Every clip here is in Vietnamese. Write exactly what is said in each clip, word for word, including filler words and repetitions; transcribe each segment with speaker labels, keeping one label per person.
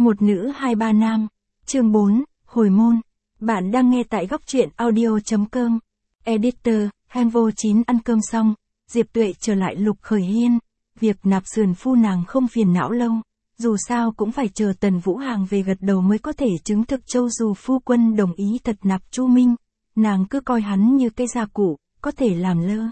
Speaker 1: Một nữ hai ba nam. Chương bốn, hồi môn. Bạn đang nghe tại góc truyện audio.com. Editor, Hanvo chín ăn cơm xong, Diệp Tuệ trở lại Lục Khởi Hiên. Việc nạp sườn phu nàng không phiền não lâu. Dù sao cũng phải chờ Tần Vũ Hàng về gật đầu mới có thể chứng thực Châu dù phu quân đồng ý thật nạp Chu Minh. Nàng cứ coi hắn như cây gia cụ, có thể làm lơ.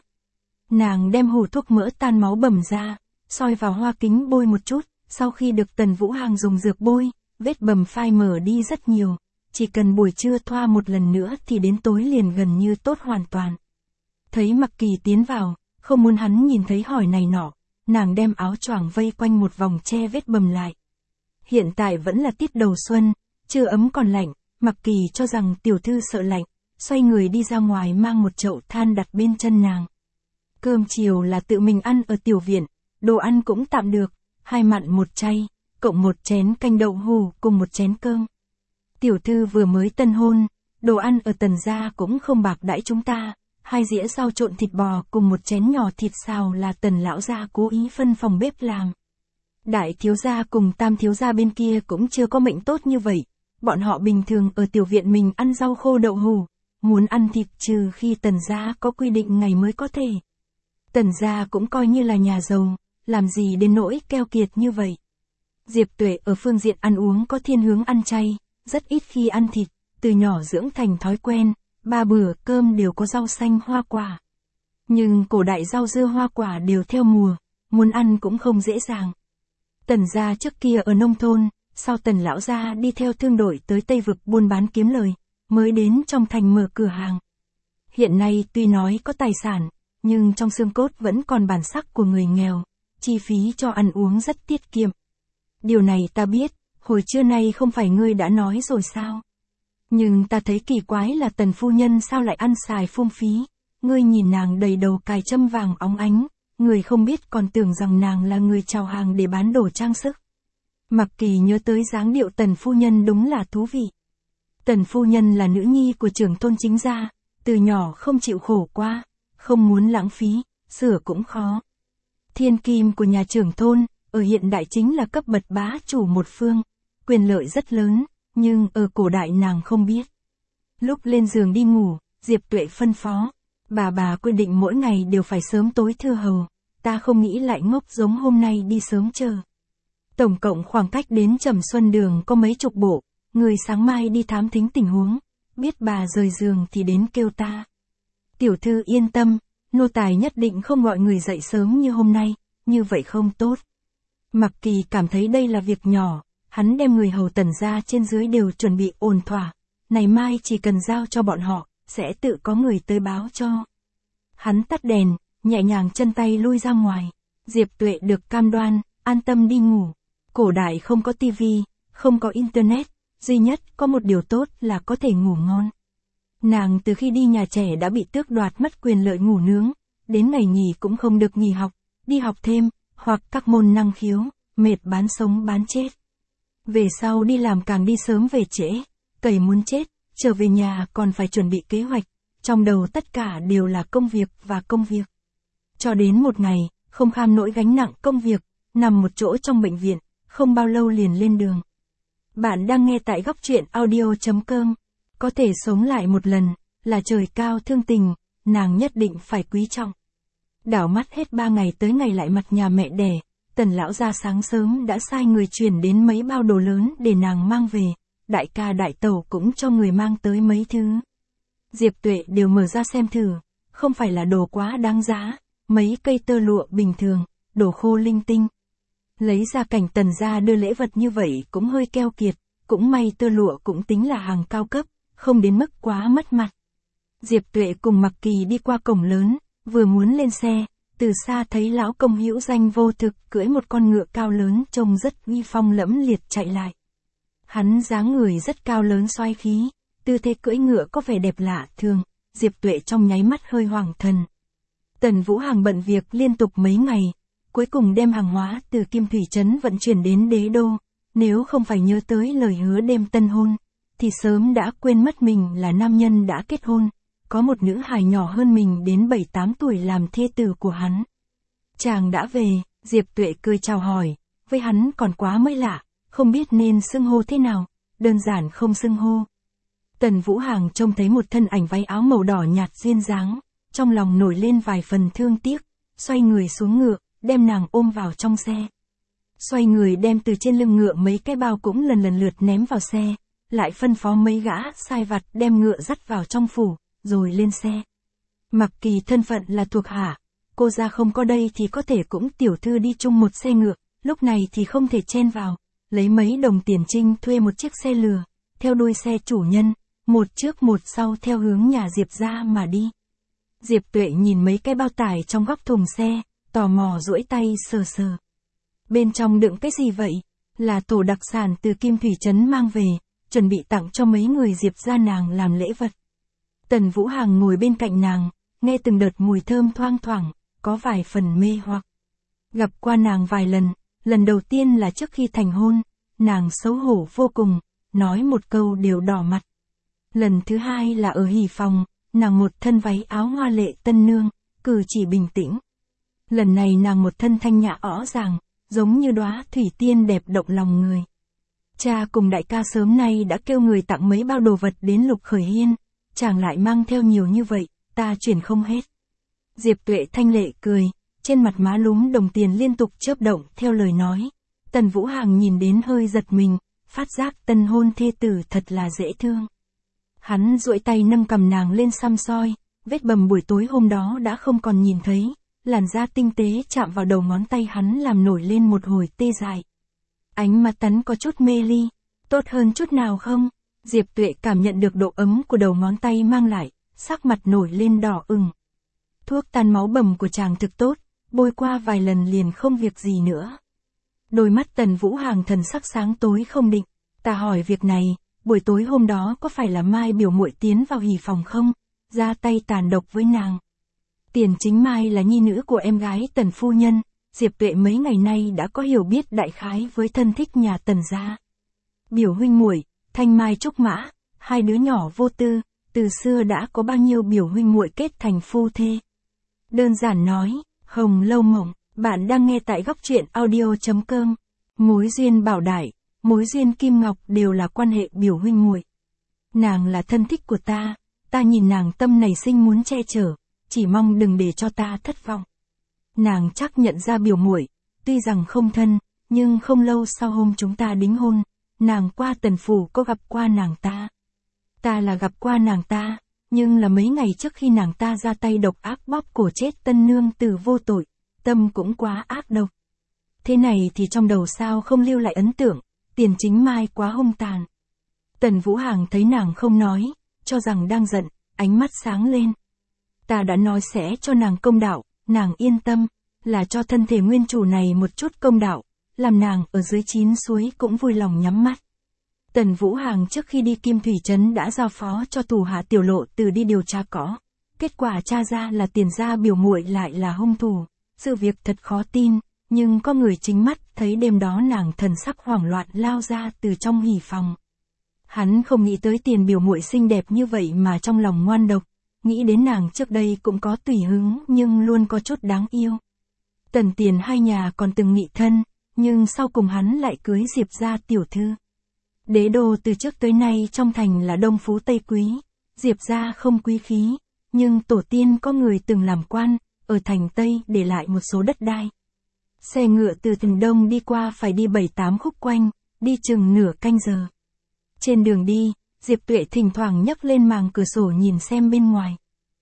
Speaker 1: Nàng đem hủ thuốc mỡ tan máu bầm ra, soi vào hoa kính bôi một chút. Sau khi được Tần Vũ Hàng dùng dược bôi, vết bầm phai mở đi rất nhiều. Chỉ cần buổi trưa thoa một lần nữa thì đến tối liền gần như tốt hoàn toàn. Thấy Mặc Kỳ tiến vào, không muốn hắn nhìn thấy hỏi này nọ, nàng đem áo choàng vây quanh một vòng che vết bầm lại. Hiện tại vẫn là tiết đầu xuân, chưa ấm còn lạnh, Mặc Kỳ cho rằng tiểu thư sợ lạnh, xoay người đi ra ngoài mang một chậu than đặt bên chân nàng. Cơm chiều là tự mình ăn ở tiểu viện, đồ ăn cũng tạm được, hai mặn một chay, cộng một chén canh đậu hù cùng một chén cơm. Tiểu thư vừa mới tân hôn, đồ ăn ở Tần gia cũng không bạc đãi chúng ta, hai dĩa rau trộn thịt bò cùng một chén nhỏ thịt xào là Tần lão gia cố ý phân phòng bếp làm. Đại thiếu gia cùng tam thiếu gia bên kia cũng chưa có mệnh tốt như vậy, bọn họ bình thường ở tiểu viện mình ăn rau khô đậu hù, muốn ăn thịt trừ khi Tần gia có quy định ngày mới có thể. Tần gia cũng coi như là nhà giàu, làm gì đến nỗi keo kiệt như vậy. Diệp Tuệ ở phương diện ăn uống có thiên hướng ăn chay, rất ít khi ăn thịt, từ nhỏ dưỡng thành thói quen, ba bữa cơm đều có rau xanh hoa quả. Nhưng cổ đại rau dưa hoa quả đều theo mùa, muốn ăn cũng không dễ dàng. Tần gia trước kia ở nông thôn, sau Tần lão gia đi theo thương đội tới Tây Vực buôn bán kiếm lời, mới đến trong thành mở cửa hàng. Hiện nay tuy nói có tài sản, nhưng trong xương cốt vẫn còn bản sắc của người nghèo, chi phí cho ăn uống rất tiết kiệm. Điều này ta biết, hồi trưa nay không phải ngươi đã nói rồi sao? Nhưng ta thấy kỳ quái là Tần phu nhân sao lại ăn xài phung phí, ngươi nhìn nàng đầy đầu cài châm vàng óng ánh, người không biết còn tưởng rằng nàng là người chào hàng để bán đồ trang sức. Mặc Kỳ nhớ tới dáng điệu Tần phu nhân đúng là thú vị. Tần phu nhân là nữ nhi của trưởng thôn chính gia, từ nhỏ không chịu khổ qua, không muốn lãng phí, sửa cũng khó. Thiên kim của nhà trưởng thôn, ở hiện đại chính là cấp bậc bá chủ một phương, quyền lợi rất lớn, nhưng ở cổ đại nàng không biết. Lúc lên giường đi ngủ, Diệp Tuệ phân phó, bà bà quy định mỗi ngày đều phải sớm tối thưa hầu, ta không nghĩ lại ngốc giống hôm nay đi sớm chờ. Tổng cộng khoảng cách đến Trầm Xuân Đường có mấy chục bộ, người sáng mai đi thám thính tình huống, biết bà rời giường thì đến kêu ta. Tiểu thư yên tâm, nô tài nhất định không gọi người dậy sớm như hôm nay, như vậy không tốt. Mặc Kỳ cảm thấy đây là việc nhỏ, hắn đem người hầu Tần gia trên dưới đều chuẩn bị ổn thỏa, ngày mai chỉ cần giao cho bọn họ, sẽ tự có người tới báo cho. Hắn tắt đèn, nhẹ nhàng chân tay lui ra ngoài, Diệp Tuệ được cam đoan, an tâm đi ngủ. Cổ đại không có tivi, không có internet, duy nhất có một điều tốt là có thể ngủ ngon. Nàng từ khi đi nhà trẻ đã bị tước đoạt mất quyền lợi ngủ nướng, đến ngày nghỉ cũng không được nghỉ học, đi học thêm, hoặc các môn năng khiếu, mệt bán sống bán chết. Về sau đi làm càng đi sớm về trễ, cầy muốn chết, trở về nhà còn phải chuẩn bị kế hoạch, trong đầu tất cả đều là công việc và công việc. Cho đến một ngày, không kham nỗi gánh nặng công việc, nằm một chỗ trong bệnh viện, không bao lâu liền lên đường. Bạn đang nghe tại góc truyện audio.com. Có thể sống lại một lần, là trời cao thương tình, nàng nhất định phải quý trọng. Đảo mắt hết ba ngày tới ngày lại mặt nhà mẹ đẻ, Tần lão gia sáng sớm đã sai người chuyển đến mấy bao đồ lớn để nàng mang về, đại ca đại tẩu cũng cho người mang tới mấy thứ. Diệp Tuệ đều mở ra xem thử, không phải là đồ quá đáng giá, mấy cây tơ lụa bình thường, đồ khô linh tinh. Lấy ra cảnh Tần gia đưa lễ vật như vậy cũng hơi keo kiệt, cũng may tơ lụa cũng tính là hàng cao cấp, không đến mức quá mất mặt. Diệp Tuệ cùng Mặc Kỳ đi qua cổng lớn, vừa muốn lên xe, từ xa thấy lão công hữu danh vô thực cưỡi một con ngựa cao lớn trông rất uy phong lẫm liệt chạy lại. Hắn dáng người rất cao lớn xoay khí, tư thế cưỡi ngựa có vẻ đẹp lạ thường, Diệp Tuệ trong nháy mắt hơi hoảng thần. Tần Vũ Hàng bận việc liên tục mấy ngày, cuối cùng đem hàng hóa từ Kim Thủy Trấn vận chuyển đến Đế Đô, nếu không phải nhớ tới lời hứa đêm tân hôn, thì sớm đã quên mất mình là nam nhân đã kết hôn, có một nữ hài nhỏ hơn mình đến bảy tám tuổi làm thê tử của hắn. Chàng đã về, Diệp Tuệ cười chào hỏi, với hắn còn quá mới lạ, không biết nên xưng hô thế nào, đơn giản không xưng hô. Tần Vũ Hằng trông thấy một thân ảnh váy áo màu đỏ nhạt duyên dáng, trong lòng nổi lên vài phần thương tiếc, xoay người xuống ngựa, đem nàng ôm vào trong xe. Xoay người đem từ trên lưng ngựa mấy cái bao cũng lần lần lượt ném vào xe, lại phân phó mấy gã sai vặt đem ngựa dắt vào trong phủ, rồi lên xe. Mặc kỳ thân phận là thuộc hạ, cô ra không có đây thì có thể cũng tiểu thư đi chung một xe ngựa, lúc này thì không thể chen vào, lấy mấy đồng tiền trinh thuê một chiếc xe lừa, theo đuôi xe chủ nhân, một trước một sau theo hướng nhà Diệp ra mà đi. Diệp Tuệ nhìn mấy cái bao tải trong góc thùng xe, tò mò duỗi tay sờ sờ. Bên trong đựng cái gì vậy? Là tổ đặc sản từ Kim Thủy Trấn mang về, chuẩn bị tặng cho mấy người Diệp ra nàng làm lễ vật. Tần Vũ Hằng ngồi bên cạnh nàng, nghe từng đợt mùi thơm thoang thoảng, có vài phần mê hoặc. Gặp qua nàng vài lần, lần đầu tiên là trước khi thành hôn, nàng xấu hổ vô cùng, nói một câu đều đỏ mặt. Lần thứ hai là ở hỉ phòng, nàng một thân váy áo hoa lệ tân nương, cử chỉ bình tĩnh. Lần này nàng một thân thanh nhã õ ràng, giống như đóa thủy tiên đẹp động lòng người. Cha cùng đại ca sớm nay đã kêu người tặng mấy bao đồ vật đến Lục Khởi Hiên, chàng lại mang theo nhiều như vậy, ta chuyển không hết. Diệp Tuệ thanh lệ cười, trên mặt má lúm đồng tiền liên tục chớp động theo lời nói. Tần Vũ Hằng nhìn đến hơi giật mình, phát giác tân hôn thê tử thật là dễ thương. Hắn duỗi tay nâng cầm nàng lên xăm soi, vết bầm buổi tối hôm đó đã không còn nhìn thấy, làn da tinh tế chạm vào đầu ngón tay hắn làm nổi lên một hồi tê dại. Ánh mắt hắn có chút mê ly, tốt hơn chút nào không? Diệp Tuệ cảm nhận được độ ấm của đầu ngón tay mang lại, sắc mặt nổi lên đỏ ửng. Thuốc tan máu bầm của chàng thực tốt, bôi qua vài lần liền không việc gì nữa. Đôi mắt Tần Vũ Hằng thần sắc sáng tối không định, ta hỏi việc này, buổi tối hôm đó có phải là Mai biểu muội tiến vào hỉ phòng không? Ra tay tàn độc với nàng. Tiền Chính Mai là nhi nữ của em gái Tần phu nhân, Diệp Tuệ mấy ngày nay đã có hiểu biết đại khái với thân thích nhà Tần gia. Biểu huynh muội, Thanh Mai Trúc Mã, hai đứa nhỏ vô tư, từ xưa đã có bao nhiêu biểu huynh muội kết thành phu thê. Đơn giản nói, Hồng Lâu Mộng, bạn đang nghe tại góc truyện audio chấm com. Mối duyên Bảo Đại, mối duyên Kim Ngọc đều là quan hệ biểu huynh muội. Nàng là thân thích của ta, ta nhìn nàng tâm nảy sinh muốn che chở, chỉ mong đừng để cho ta thất vọng. Nàng chắc nhận ra biểu muội, tuy rằng không thân, nhưng không lâu sau hôm chúng ta đính hôn, nàng qua Tần phủ có gặp qua nàng ta. Ta là gặp qua nàng ta, nhưng là mấy ngày trước khi nàng ta ra tay độc ác bóp cổ chết tân nương tử vô tội, tâm cũng quá ác độc. Thế này thì trong đầu sao không lưu lại ấn tượng, Tiền Chính Mai quá hung tàn. Tần Vũ Hằng thấy nàng không nói, cho rằng đang giận, ánh mắt sáng lên. Ta đã nói sẽ cho nàng công đạo, nàng yên tâm, là cho thân thể nguyên chủ này một chút công đạo, làm nàng ở dưới chín suối cũng vui lòng nhắm mắt. Tần Vũ Hằng trước khi đi Kim Thủy Trấn đã giao phó cho thủ hạ Tiểu Lộ Từ đi điều tra có. Kết quả tra ra là Tiền gia biểu muội lại là hung thủ. Sự việc thật khó tin, nhưng có người chính mắt thấy đêm đó nàng thần sắc hoảng loạn lao ra từ trong hỉ phòng. Hắn không nghĩ tới Tiền biểu muội xinh đẹp như vậy mà trong lòng ngoan độc, nghĩ đến nàng trước đây cũng có tùy hứng nhưng luôn có chút đáng yêu. Tần Tiền hai nhà còn từng nghị thân, nhưng sau cùng hắn lại cưới Diệp gia tiểu thư. Đế đô từ trước tới nay trong thành là đông phú tây quý, Diệp gia không quý khí, nhưng tổ tiên có người từng làm quan, ở thành Tây để lại một số đất đai. Xe ngựa từ thành Đông đi qua phải đi bảy tám khúc quanh, đi chừng nửa canh giờ. Trên đường đi, Diệp Tuệ thỉnh thoảng nhấc lên màng cửa sổ nhìn xem bên ngoài.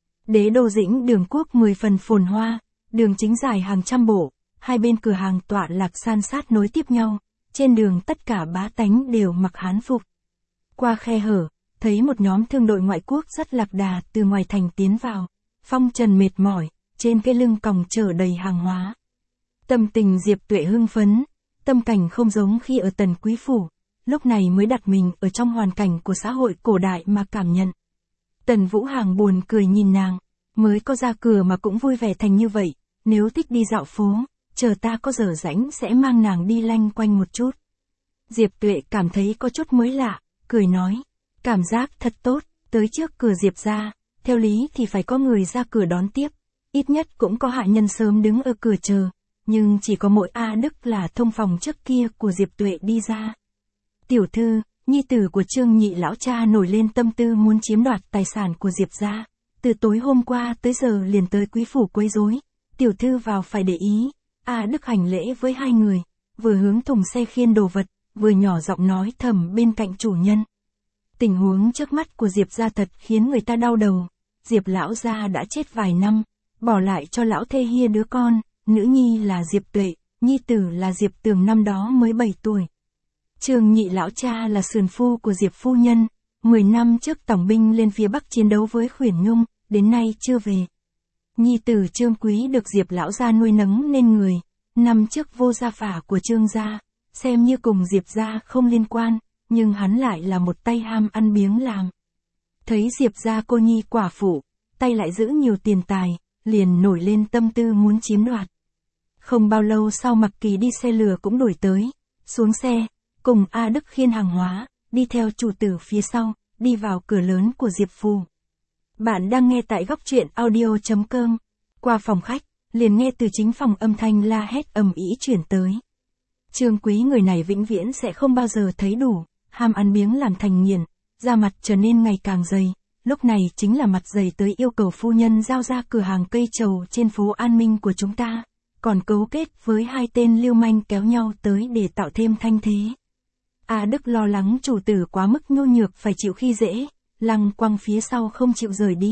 Speaker 1: Đế đô Dĩnh đường quốc mười phần phồn hoa, đường chính dài hàng trăm bộ, hai bên cửa hàng tọa lạc san sát nối tiếp nhau, trên đường tất cả bá tánh đều mặc hán phục. Qua khe hở, thấy một nhóm thương đội ngoại quốc rất lạc đà từ ngoài thành tiến vào, phong trần mệt mỏi, trên cái lưng còng chở đầy hàng hóa. Tâm tình Diệp Tuệ hưng phấn, tâm cảnh không giống khi ở Tần Quý phủ, lúc này mới đặt mình ở trong hoàn cảnh của xã hội cổ đại mà cảm nhận. Tần Vũ Hằng buồn cười nhìn nàng, mới có ra cửa mà cũng vui vẻ thành như vậy, nếu thích đi dạo phố, chờ ta có giờ rảnh sẽ mang nàng đi lanh quanh một chút. Diệp Tuệ cảm thấy có chút mới lạ, cười nói, cảm giác thật tốt, tới trước cửa Diệp gia, theo lý thì phải có người ra cửa đón tiếp, ít nhất cũng có hạ nhân sớm đứng ở cửa chờ, nhưng chỉ có mỗi A Đức là thông phòng trước kia của Diệp Tuệ đi ra. Tiểu thư, nhi tử của Trương Nhị lão cha nổi lên tâm tư muốn chiếm đoạt tài sản của Diệp gia. Từ tối hôm qua tới giờ liền tới quý phủ quấy rối. Tiểu thư vào phải để ý. A Đức hành lễ với hai người, vừa hướng thùng xe khiên đồ vật, vừa nhỏ giọng nói thầm bên cạnh chủ nhân. Tình huống trước mắt của Diệp gia thật khiến người ta đau đầu. Diệp lão gia đã chết vài năm, bỏ lại cho lão thê hia đứa con, nữ nhi là Diệp Tuệ, nhi tử là Diệp Tường năm đó mới bảy tuổi. Trương Nhị lão cha là sườn phu của Diệp phu nhân, mười năm trước tổng binh lên phía Bắc chiến đấu với Khuyển Nhung, đến nay chưa về. Nhi tử Trương Quý được Diệp lão gia nuôi nấng nên người, năm trước vô gia phả của Trương gia, xem như cùng Diệp gia không liên quan, nhưng hắn lại là một tay ham ăn biếng làm. Thấy Diệp gia cô nhi quả phụ, tay lại giữ nhiều tiền tài, liền nổi lên tâm tư muốn chiếm đoạt. Không bao lâu sau Mặc Kỳ đi xe lửa cũng đuổi tới, xuống xe, cùng A Đức khiên hàng hóa, đi theo chủ tử phía sau, đi vào cửa lớn của Diệp phủ. Bạn đang nghe tại góc truyện audio chấm com. Qua phòng khách, liền nghe từ chính phòng âm thanh la hét ầm ĩ chuyển tới. Trương Quý người này vĩnh viễn sẽ không bao giờ thấy đủ, ham ăn biếng làm thành nghiền, da mặt trở nên ngày càng dày. Lúc này chính là mặt dày tới yêu cầu phu nhân giao ra cửa hàng cây trầu trên phố An Minh của chúng ta, còn cấu kết với hai tên lưu manh kéo nhau tới để tạo thêm thanh thế. A Đức lo lắng chủ tử quá mức nhu nhược phải chịu khi dễ, lăng quăng phía sau không chịu rời đi.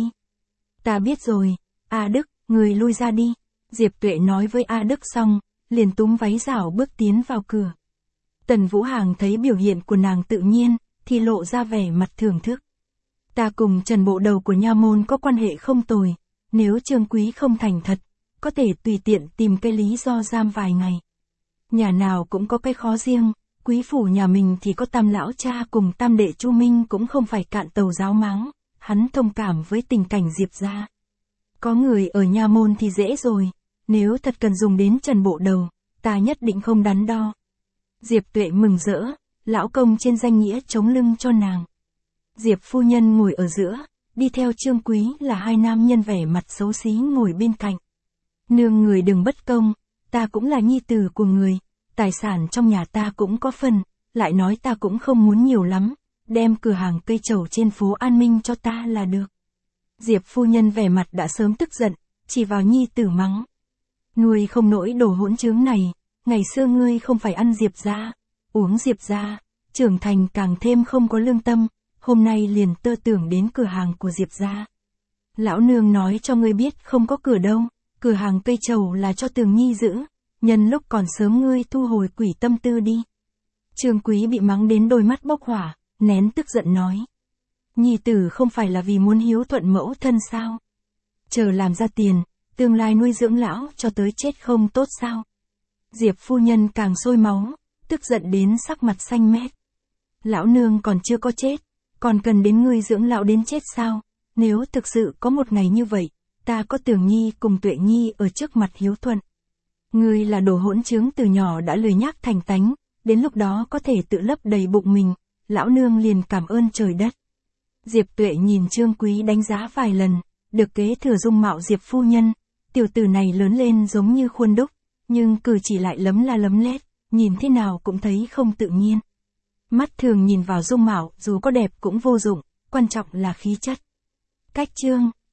Speaker 1: Ta biết rồi, A Đức, người lui ra đi. Diệp Tuệ nói với A Đức xong, liền túm váy rảo bước tiến vào cửa. Tần Vũ Hàng thấy biểu hiện của nàng tự nhiên, thì lộ ra vẻ mặt thưởng thức. Ta cùng Trần bộ đầu của nha môn có quan hệ không tồi, nếu Trương Quý không thành thật, có thể tùy tiện tìm cái lý do giam vài ngày. Nhà nào cũng có cái khó riêng, quý phủ nhà mình thì có Tam lão cha cùng Tam đệ Chu Minh cũng không phải cạn tàu giáo máng, hắn thông cảm với tình cảnh Diệp gia. Có người ở nha môn thì dễ rồi, nếu thật cần dùng đến Trần bộ đầu, ta nhất định không đắn đo. Diệp Tuệ mừng rỡ, lão công trên danh nghĩa chống lưng cho nàng. Diệp phu nhân ngồi ở giữa, đi theo Trương Quý là hai nam nhân vẻ mặt xấu xí ngồi bên cạnh. Nương người đừng bất công, ta cũng là nhi tử của người, tài sản trong nhà ta cũng có phần, lại nói ta cũng không muốn nhiều lắm, đem cửa hàng cây trầu trên phố An Minh cho ta là được. Diệp phu nhân vẻ mặt đã sớm tức giận, chỉ vào nhi tử mắng. Ngươi không nỗi đồ hỗn trướng này, ngày xưa ngươi không phải ăn Diệp gia, uống Diệp gia, trưởng thành càng thêm không có lương tâm, hôm nay liền tơ tưởng đến cửa hàng của Diệp gia. Lão nương nói cho ngươi biết không có cửa đâu, cửa hàng cây trầu là cho Tường Nhi giữ, nhân lúc còn sớm ngươi thu hồi quỷ tâm tư đi. Trương Quý bị mắng đến đôi mắt bốc hỏa, nén tức giận nói. Nhi tử không phải là vì muốn hiếu thuận mẫu thân sao? Chờ làm ra tiền, tương lai nuôi dưỡng lão cho tới chết không tốt sao? Diệp phu nhân càng sôi máu, tức giận đến sắc mặt xanh mét. Lão nương còn chưa có chết, còn cần đến ngươi dưỡng lão đến chết sao? Nếu thực sự có một ngày như vậy, ta có Tường Nhi cùng Tuệ Nhi ở trước mặt hiếu thuận. Ngươi là đồ hỗn trướng từ nhỏ đã lười nhác thành tánh, đến lúc đó có thể tự lấp đầy bụng mình, lão nương liền cảm ơn trời đất. Diệp Tuệ nhìn Trương Quý đánh giá vài lần, được kế thừa dung mạo Diệp phu nhân, tiểu tử này lớn lên giống như khuôn đúc, nhưng cử chỉ lại lấm la lấm lét, nhìn thế nào cũng thấy không tự nhiên. Mắt thường nhìn vào dung mạo dù có đẹp cũng vô dụng, quan trọng là khí chất. Cách chương